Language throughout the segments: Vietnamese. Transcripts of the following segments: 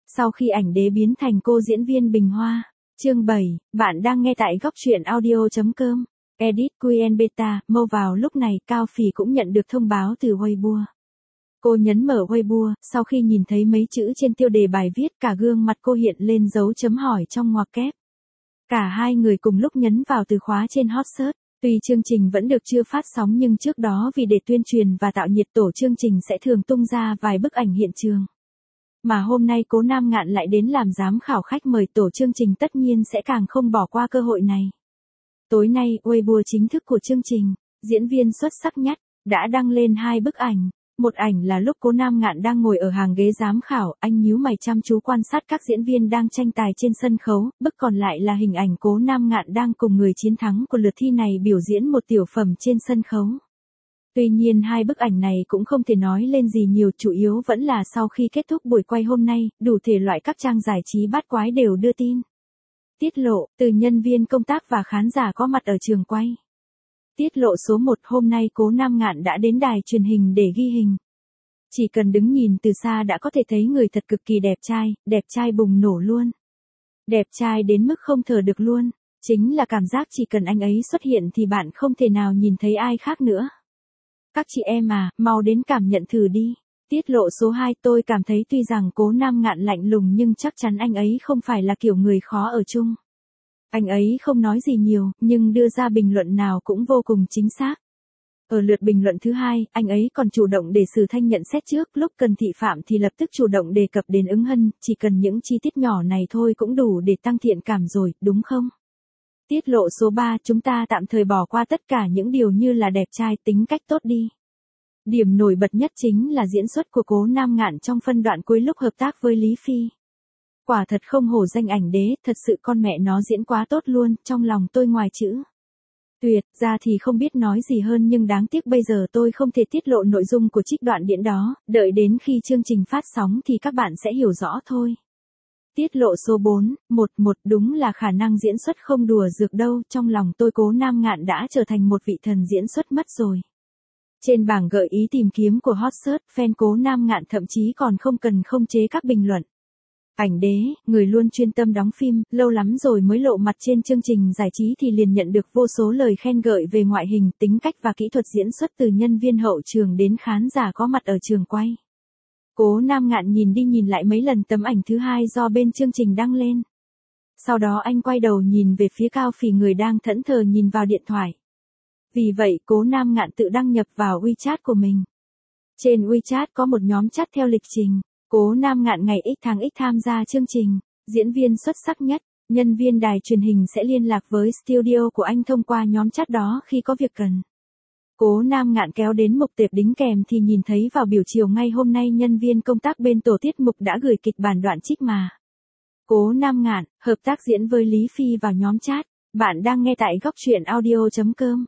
Sau khi ảnh đế biến thành cô diễn viên Bình Hoa. Chương 7, bạn đang nghe tại góc truyện audio.com. Edit Quen Beta, mâu vào lúc này Cao Phỉ cũng nhận được thông báo từ Weibo. Cô nhấn mở Weibo, sau khi nhìn thấy mấy chữ trên tiêu đề bài viết cả gương mặt cô hiện lên dấu chấm hỏi trong ngoặc kép. Cả hai người cùng lúc nhấn vào từ khóa trên hot search. Tuy chương trình vẫn được chưa phát sóng nhưng trước đó vì để tuyên truyền và tạo nhiệt tổ chương trình sẽ thường tung ra vài bức ảnh hiện trường. Mà hôm nay Cố Nam Ngạn lại đến làm giám khảo khách mời tổ chương trình tất nhiên sẽ càng không bỏ qua cơ hội này. Tối nay, Weibo chính thức của chương trình, diễn viên xuất sắc nhất, đã đăng lên hai bức ảnh. Một ảnh là lúc Cố Nam Ngạn đang ngồi ở hàng ghế giám khảo, anh nhíu mày chăm chú quan sát các diễn viên đang tranh tài trên sân khấu, bức còn lại là hình ảnh Cố Nam Ngạn đang cùng người chiến thắng của lượt thi này biểu diễn một tiểu phẩm trên sân khấu. Tuy nhiên hai bức ảnh này cũng không thể nói lên gì nhiều, chủ yếu vẫn là sau khi kết thúc buổi quay hôm nay, đủ thể loại các trang giải trí bát quái đều đưa tin. Tiết lộ, từ nhân viên công tác và khán giả có mặt ở trường quay. Tiết lộ số 1, hôm nay Cố Nam Ngạn đã đến đài truyền hình để ghi hình. Chỉ cần đứng nhìn từ xa đã có thể thấy người thật cực kỳ đẹp trai bùng nổ luôn. Đẹp trai đến mức không thở được luôn, chính là cảm giác chỉ cần anh ấy xuất hiện thì bạn không thể nào nhìn thấy ai khác nữa. Các chị em à, mau đến cảm nhận thử đi. Tiết lộ số 2, tôi cảm thấy tuy rằng Cố Nam Ngạn lạnh lùng nhưng chắc chắn anh ấy không phải là kiểu người khó ở chung. Anh ấy không nói gì nhiều, nhưng đưa ra bình luận nào cũng vô cùng chính xác. Ở lượt bình luận thứ 2, anh ấy còn chủ động để Sử Thanh nhận xét trước, lúc cần thị phạm thì lập tức chủ động đề cập đến Ứng Hân, chỉ cần những chi tiết nhỏ này thôi cũng đủ để tăng thiện cảm rồi, đúng không? Tiết lộ số 3, chúng ta tạm thời bỏ qua tất cả những điều như là đẹp trai, tính cách tốt đi. Điểm nổi bật nhất chính là diễn xuất của Cố Nam Ngạn trong phân đoạn cuối lúc hợp tác với Lý Phi. Quả thật không hổ danh ảnh đế, thật sự con mẹ nó diễn quá tốt luôn, trong lòng tôi ngoài chữ tuyệt ra thì không biết nói gì hơn, nhưng đáng tiếc bây giờ tôi không thể tiết lộ nội dung của trích đoạn diễn đó, đợi đến khi chương trình phát sóng thì các bạn sẽ hiểu rõ thôi. Tiết lộ số 4, đúng là khả năng diễn xuất không đùa dược đâu, trong lòng tôi Cố Nam Ngạn đã trở thành một vị thần diễn xuất mất rồi. Trên bảng gợi ý tìm kiếm của hot search, fan Cố Nam Ngạn thậm chí còn không cần khống chế các bình luận. Ảnh đế, người luôn chuyên tâm đóng phim, lâu lắm rồi mới lộ mặt trên chương trình giải trí thì liền nhận được vô số lời khen ngợi về ngoại hình, tính cách và kỹ thuật diễn xuất từ nhân viên hậu trường đến khán giả có mặt ở trường quay. Cố Nam Ngạn nhìn đi nhìn lại mấy lần tấm ảnh thứ 2 do bên chương trình đăng lên. Sau đó anh quay đầu nhìn về phía Cao Phỉ người đang thẫn thờ nhìn vào điện thoại. Vì vậy Cố Nam Ngạn tự đăng nhập vào WeChat của mình. Trên WeChat có một nhóm chat theo lịch trình. Cố Nam Ngạn ngày X tháng X tham gia chương trình, diễn viên xuất sắc nhất, nhân viên đài truyền hình sẽ liên lạc với studio của anh thông qua nhóm chat đó khi có việc cần. Cố Nam Ngạn kéo đến mục tệp đính kèm thì nhìn thấy vào buổi chiều ngay hôm nay nhân viên công tác bên tổ tiết mục đã gửi kịch bản đoạn trích mà. Cố Nam Ngạn, hợp tác diễn với Lý Phi vào nhóm chat, bạn đang nghe tại góc truyện audio.com.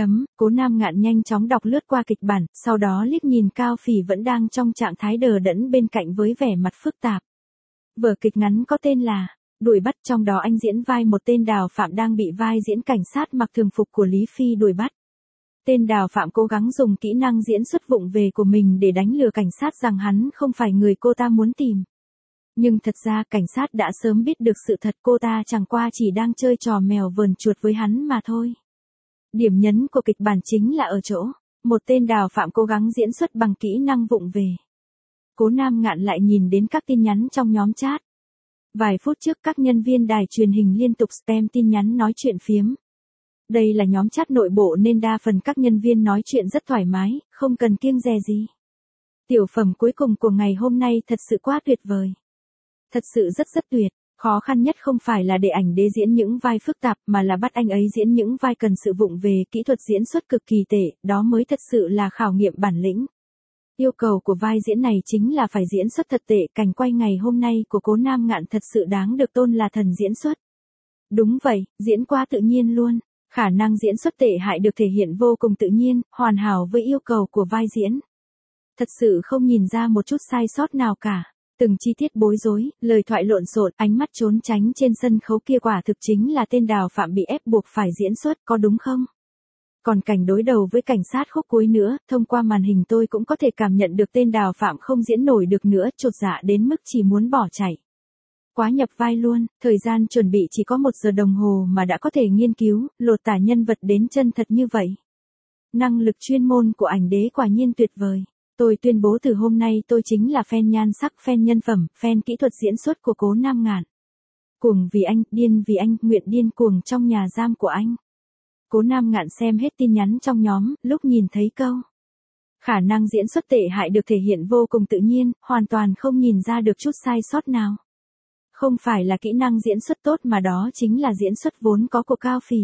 Cố Nam Ngạn nhanh chóng đọc lướt qua kịch bản, sau đó liếc nhìn Cao Phỉ vẫn đang trong trạng thái đờ đẫn bên cạnh với vẻ mặt phức tạp. Vở kịch ngắn có tên là Đuổi bắt, trong đó anh diễn vai một tên đào phạm đang bị vai diễn cảnh sát mặc thường phục của Lý Phi đuổi bắt. Tên đào phạm cố gắng dùng kỹ năng diễn xuất vụng về của mình để đánh lừa cảnh sát rằng hắn không phải người cô ta muốn tìm. Nhưng thật ra cảnh sát đã sớm biết được sự thật, cô ta chẳng qua chỉ đang chơi trò mèo vờn chuột với hắn mà thôi. Điểm nhấn của kịch bản chính là ở chỗ, một tên đào phạm cố gắng diễn xuất bằng kỹ năng vụng về. Cố Nam Ngạn lại nhìn đến các tin nhắn trong nhóm chat. Vài phút trước các nhân viên đài truyền hình liên tục spam tin nhắn nói chuyện phiếm. Đây là nhóm chat nội bộ nên đa phần các nhân viên nói chuyện rất thoải mái, không cần kiêng dè gì. Tiểu phẩm cuối cùng của ngày hôm nay thật sự quá tuyệt vời. Thật sự rất tuyệt. Khó khăn nhất không phải là để ảnh đế diễn những vai phức tạp mà là bắt anh ấy diễn những vai cần sự vụng về, kỹ thuật diễn xuất cực kỳ tệ, đó mới thật sự là khảo nghiệm bản lĩnh. Yêu cầu của vai diễn này chính là phải diễn xuất thật tệ, cảnh quay ngày hôm nay của Cố Nam Ngạn thật sự đáng được tôn là thần diễn xuất. Đúng vậy, diễn quá tự nhiên luôn, khả năng diễn xuất tệ hại được thể hiện vô cùng tự nhiên, hoàn hảo với yêu cầu của vai diễn. Thật sự không nhìn ra một chút sai sót nào cả. Từng chi tiết bối rối, lời thoại lộn xộn, ánh mắt trốn tránh trên sân khấu kia quả thực chính là tên đào phạm bị ép buộc phải diễn xuất, có đúng không? Còn cảnh đối đầu với cảnh sát khúc cuối nữa, thông qua màn hình tôi cũng có thể cảm nhận được tên đào phạm không diễn nổi được nữa, chột dạ đến mức chỉ muốn bỏ chạy. quá nhập vai luôn, thời gian chuẩn bị chỉ có 1 giờ đồng hồ mà đã có thể nghiên cứu, lột tả nhân vật đến chân thật như vậy. Năng lực chuyên môn của ảnh đế quả nhiên tuyệt vời. Tôi tuyên bố từ hôm nay tôi chính là fan nhan sắc, fan nhân phẩm, fan kỹ thuật diễn xuất của Cố Nam Ngạn. Cuồng vì anh, điên vì anh, nguyện điên cuồng trong nhà giam của anh. Cố Nam Ngạn xem hết tin nhắn trong nhóm, lúc nhìn thấy câu khả năng diễn xuất tệ hại được thể hiện vô cùng tự nhiên, hoàn toàn không nhìn ra được chút sai sót nào. Không phải là kỹ năng diễn xuất tốt mà đó chính là diễn xuất vốn có của Cao Phỉ.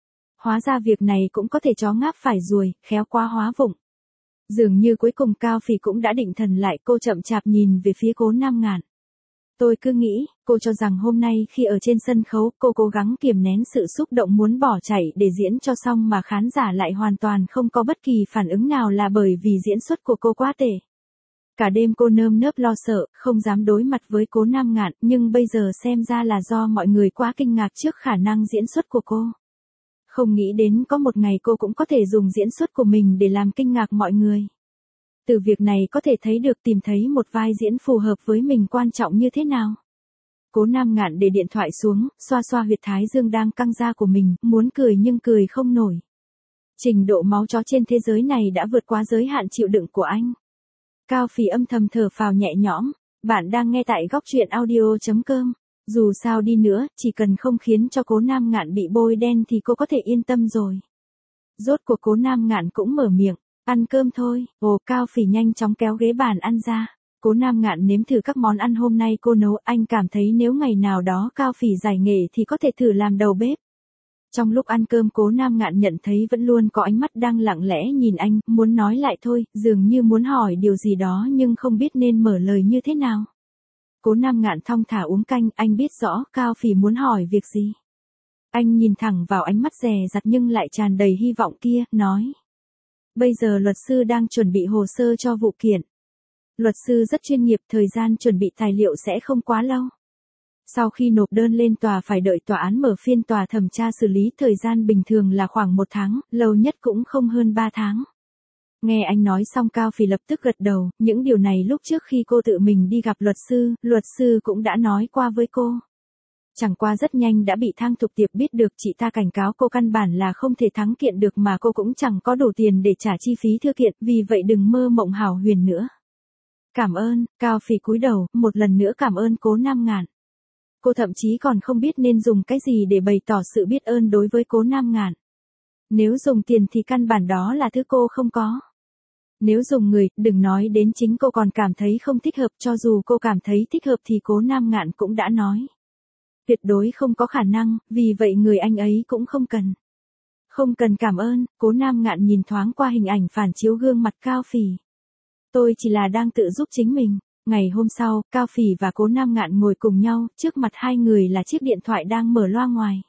Hóa ra việc này cũng có thể chó ngáp phải ruồi, khéo quá hóa vụng. Dường như cuối cùng Cao Phỉ cũng đã định thần lại, cô chậm chạp nhìn về phía Cố Nam Ngạn. Tôi cứ nghĩ, cô cho rằng hôm nay khi ở trên sân khấu cô cố gắng kiềm nén sự xúc động muốn bỏ chạy để diễn cho xong mà khán giả lại hoàn toàn không có bất kỳ phản ứng nào là bởi vì diễn xuất của cô quá tệ. Cả đêm cô nơm nớp lo sợ, không dám đối mặt với Cố Nam Ngạn, nhưng bây giờ xem ra là do mọi người quá kinh ngạc trước khả năng diễn xuất của cô. Không nghĩ đến có một ngày cô cũng có thể dùng diễn xuất của mình để làm kinh ngạc mọi người. Từ việc này có thể thấy được tìm thấy một vai diễn phù hợp với mình quan trọng như thế nào. Cố Nam Ngạn để điện thoại xuống, xoa xoa huyệt thái dương đang căng ra của mình, muốn cười nhưng cười không nổi. Trình độ máu chó trên thế giới này đã vượt quá giới hạn chịu đựng của anh. Cao Phỉ âm thầm thở phào nhẹ nhõm, bạn đang nghe tại góc truyện audio.com. Dù sao đi nữa, chỉ cần không khiến cho Cố Nam Ngạn bị bôi đen thì cô có thể yên tâm rồi. Rốt cuộc Cố Nam Ngạn cũng mở miệng, ăn cơm thôi. Ồ, Cao Phỉ nhanh chóng kéo ghế bàn ăn ra. Cố Nam Ngạn nếm thử các món ăn hôm nay cô nấu, anh cảm thấy nếu ngày nào đó Cao Phỉ giải nghệ thì có thể thử làm đầu bếp. Trong lúc ăn cơm Cố Nam Ngạn nhận thấy vẫn luôn có ánh mắt đang lặng lẽ nhìn anh, muốn nói lại thôi, dường như muốn hỏi điều gì đó nhưng không biết nên mở lời như thế nào. Cố Nam Ngạn thong thả uống canh, anh biết rõ Cao Phỉ muốn hỏi việc gì. Anh nhìn thẳng vào ánh mắt dè dặt nhưng lại tràn đầy hy vọng kia, nói. Bây giờ luật sư đang chuẩn bị hồ sơ cho vụ kiện. Luật sư rất chuyên nghiệp, thời gian chuẩn bị tài liệu sẽ không quá lâu. Sau khi nộp đơn lên tòa phải đợi tòa án mở phiên tòa thẩm tra xử lý, thời gian bình thường là khoảng 1 tháng, lâu nhất cũng không hơn 3 tháng. Nghe anh nói xong Cao Phỉ lập tức gật đầu, những điều này lúc trước khi cô tự mình đi gặp luật sư cũng đã nói qua với cô. Chẳng qua rất nhanh đã bị Thang Thục Tiệp biết được, chị ta cảnh cáo cô căn bản là không thể thắng kiện được mà cô cũng chẳng có đủ tiền để trả chi phí thư kiện, vì vậy đừng mơ mộng hào huyền nữa. Cảm ơn, Cao Phỉ cúi đầu, một lần nữa cảm ơn Cố Nam Ngạn. Cô thậm chí còn không biết nên dùng cái gì để bày tỏ sự biết ơn đối với Cố Nam Ngạn. Nếu dùng tiền thì căn bản đó là thứ cô không có. Nếu dùng người, đừng nói đến chính cô còn cảm thấy không thích hợp, cho dù cô cảm thấy thích hợp thì Cố Nam Ngạn cũng đã nói. Tuyệt đối không có khả năng, vì vậy người anh ấy cũng không cần. Không cần cảm ơn, Cố Nam Ngạn nhìn thoáng qua hình ảnh phản chiếu gương mặt Cao Phỉ. Tôi chỉ là đang tự giúp chính mình. Ngày hôm sau, Cao Phỉ và Cố Nam Ngạn ngồi cùng nhau, trước mặt hai người là chiếc điện thoại đang mở loa ngoài.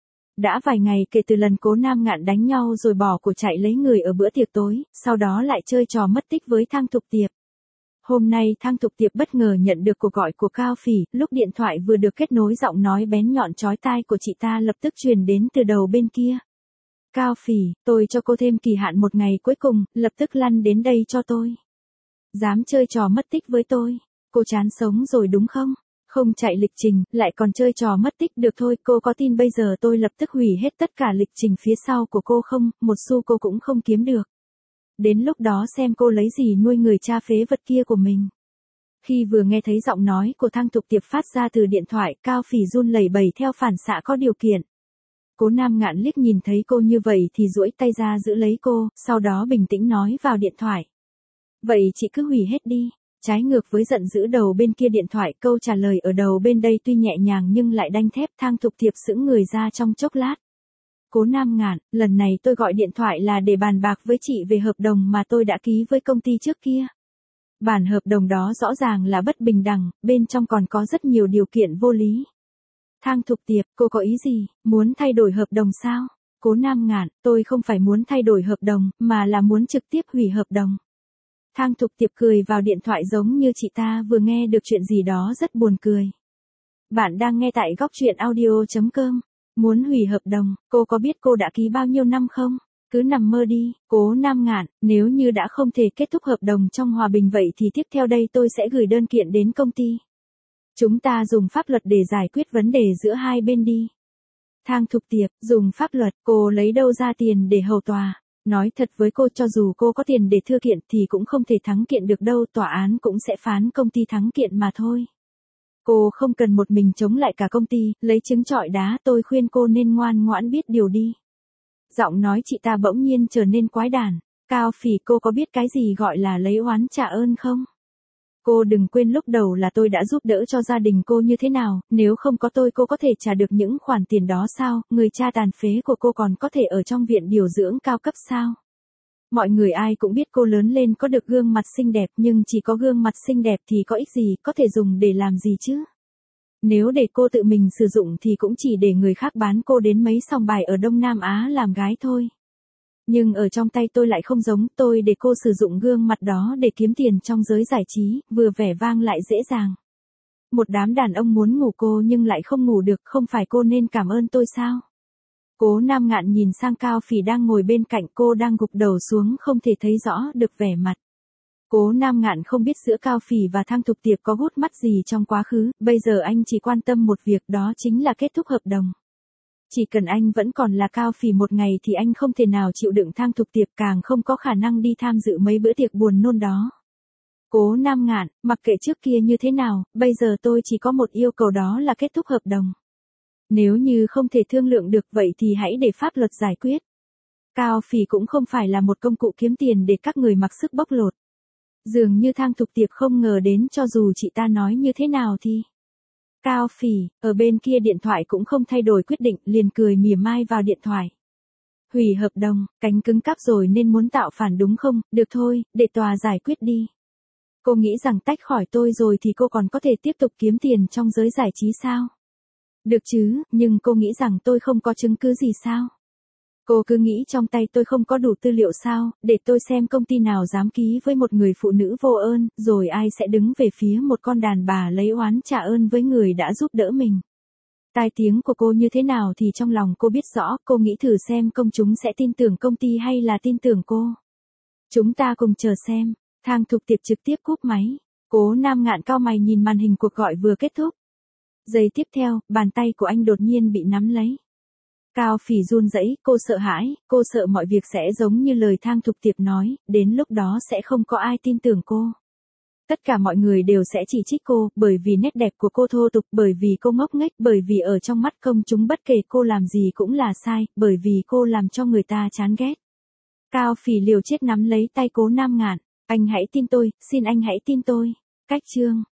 Đã vài ngày kể từ lần Cố Nam Ngạn đánh nhau rồi bỏ của chạy lấy người ở bữa tiệc tối, sau đó lại chơi trò mất tích với Thang Thục Tiệp. Hôm nay Thang Thục Tiệp bất ngờ nhận được cuộc gọi của Cao Phỉ, lúc điện thoại vừa được kết nối giọng nói bén nhọn chói tai của chị ta lập tức truyền đến từ đầu bên kia. Cao Phỉ, tôi cho cô thêm kỳ hạn 1 ngày cuối cùng, lập tức lăn đến đây cho tôi. Dám chơi trò mất tích với tôi, cô chán sống rồi đúng không? Không chạy lịch trình, lại còn chơi trò mất tích, được thôi, cô có tin bây giờ tôi lập tức hủy hết tất cả lịch trình phía sau của cô không, một xu cô cũng không kiếm được. Đến lúc đó xem cô lấy gì nuôi người cha phế vật kia của mình. Khi vừa nghe thấy giọng nói của Thang Thục Tiệp phát ra từ điện thoại, Cao Phỉ run lẩy bẩy theo phản xạ có điều kiện. Cố Nam Ngạn liếc nhìn thấy cô như vậy thì duỗi tay ra giữ lấy cô, sau đó bình tĩnh nói vào điện thoại. Vậy chị cứ hủy hết đi. Trái ngược với giận dữ đầu bên kia điện thoại, câu trả lời ở đầu bên đây tuy nhẹ nhàng nhưng lại đanh thép. Thang Thục Tiệp sững người ra trong chốc lát. Cố Nam Ngạn, lần này tôi gọi điện thoại là để bàn bạc với chị về hợp đồng mà tôi đã ký với công ty trước kia. Bản hợp đồng đó rõ ràng là bất bình đẳng, bên trong còn có rất nhiều điều kiện vô lý. Thang Thục Tiệp, cô có ý gì, muốn thay đổi hợp đồng sao? Cố Nam Ngạn, tôi không phải muốn thay đổi hợp đồng, mà là muốn trực tiếp hủy hợp đồng. Thang Thục Tiệp cười vào điện thoại giống như chị ta vừa nghe được chuyện gì đó rất buồn cười. Bạn đang nghe tại góc truyện audio.com. Muốn hủy hợp đồng, cô có biết cô đã ký bao nhiêu năm không? Cứ nằm mơ đi, Cố Nam Ngạn, nếu như đã không thể kết thúc hợp đồng trong hòa bình vậy thì tiếp theo đây tôi sẽ gửi đơn kiện đến công ty. Chúng ta dùng pháp luật để giải quyết vấn đề giữa hai bên đi. Thang Thục Tiệp, dùng pháp luật, cô lấy đâu ra tiền để hầu tòa? Nói thật với cô, cho dù cô có tiền để thưa kiện thì cũng không thể thắng kiện được đâu, tòa án cũng sẽ phán công ty thắng kiện mà thôi. Cô không cần một mình chống lại cả công ty, lấy trứng trọi đá, tôi khuyên cô nên ngoan ngoãn biết điều đi. Giọng nói chị ta bỗng nhiên trở nên quái đản. Cao Phỉ, cô có biết cái gì gọi là lấy oán trả ơn không? Cô đừng quên lúc đầu là tôi đã giúp đỡ cho gia đình cô như thế nào, nếu không có tôi cô có thể trả được những khoản tiền đó sao, người cha tàn phế của cô còn có thể ở trong viện điều dưỡng cao cấp sao? Mọi người ai cũng biết cô lớn lên có được gương mặt xinh đẹp, nhưng chỉ có gương mặt xinh đẹp thì có ích gì, có thể dùng để làm gì chứ? Nếu để cô tự mình sử dụng thì cũng chỉ để người khác bán cô đến mấy sòng bài ở Đông Nam Á làm gái thôi. Nhưng ở trong tay tôi lại không giống, tôi để cô sử dụng gương mặt đó để kiếm tiền trong giới giải trí, vừa vẻ vang lại dễ dàng. Một đám đàn ông muốn ngủ cô nhưng lại không ngủ được, không phải cô nên cảm ơn tôi sao? Cố Nam Ngạn nhìn sang Cao Phỉ đang ngồi bên cạnh, cô đang gục đầu xuống không thể thấy rõ được vẻ mặt. Cố Nam Ngạn không biết giữa Cao Phỉ và Thang Thục Tiệp có gút mắt gì trong quá khứ, bây giờ anh chỉ quan tâm một việc, đó chính là kết thúc hợp đồng. Chỉ cần anh vẫn còn là Cao Phỉ một ngày thì anh không thể nào chịu đựng Thang Thục Tiệp, càng không có khả năng đi tham dự mấy bữa tiệc buồn nôn đó. Cố Nam Ngạn, mặc kệ trước kia như thế nào, bây giờ tôi chỉ có một yêu cầu, đó là kết thúc hợp đồng. Nếu như không thể thương lượng được vậy thì hãy để pháp luật giải quyết. Cao Phỉ cũng không phải là một công cụ kiếm tiền để các người mặc sức bóc lột. Dường như Thang Thục Tiệp không ngờ đến cho dù chị ta nói như thế nào thì... Cao Phỉ, ở bên kia điện thoại cũng không thay đổi quyết định, liền cười mỉa mai vào điện thoại. Hủy hợp đồng, cánh cứng cáp rồi nên muốn tạo phản đúng không, được thôi, để tòa giải quyết đi. Cô nghĩ rằng tách khỏi tôi rồi thì cô còn có thể tiếp tục kiếm tiền trong giới giải trí sao? Được chứ, nhưng cô nghĩ rằng tôi không có chứng cứ gì sao? Cô cứ nghĩ trong tay tôi không có đủ tư liệu sao, để tôi xem công ty nào dám ký với một người phụ nữ vô ơn, rồi ai sẽ đứng về phía một con đàn bà lấy oán trả ơn với người đã giúp đỡ mình. Tai tiếng của cô như thế nào thì trong lòng cô biết rõ, cô nghĩ thử xem công chúng sẽ tin tưởng công ty hay là tin tưởng cô. Chúng ta cùng chờ xem. Thang Thục Tiệp trực tiếp cúp máy. Cố Nam Ngạn cau mày nhìn màn hình cuộc gọi vừa kết thúc. Giây tiếp theo, bàn tay của anh đột nhiên bị nắm lấy. Cao Phỉ run rẩy, cô sợ hãi, cô sợ mọi việc sẽ giống như lời Thang Thục Tiệp nói, đến lúc đó sẽ không có ai tin tưởng cô. Tất cả mọi người đều sẽ chỉ trích cô, bởi vì nét đẹp của cô thô tục, bởi vì cô ngốc nghếch, bởi vì ở trong mắt công chúng bất kể cô làm gì cũng là sai, bởi vì cô làm cho người ta chán ghét. Cao Phỉ liều chết nắm lấy tay Cố Nam Ngạn, anh hãy tin tôi, xin anh hãy tin tôi. Cách chương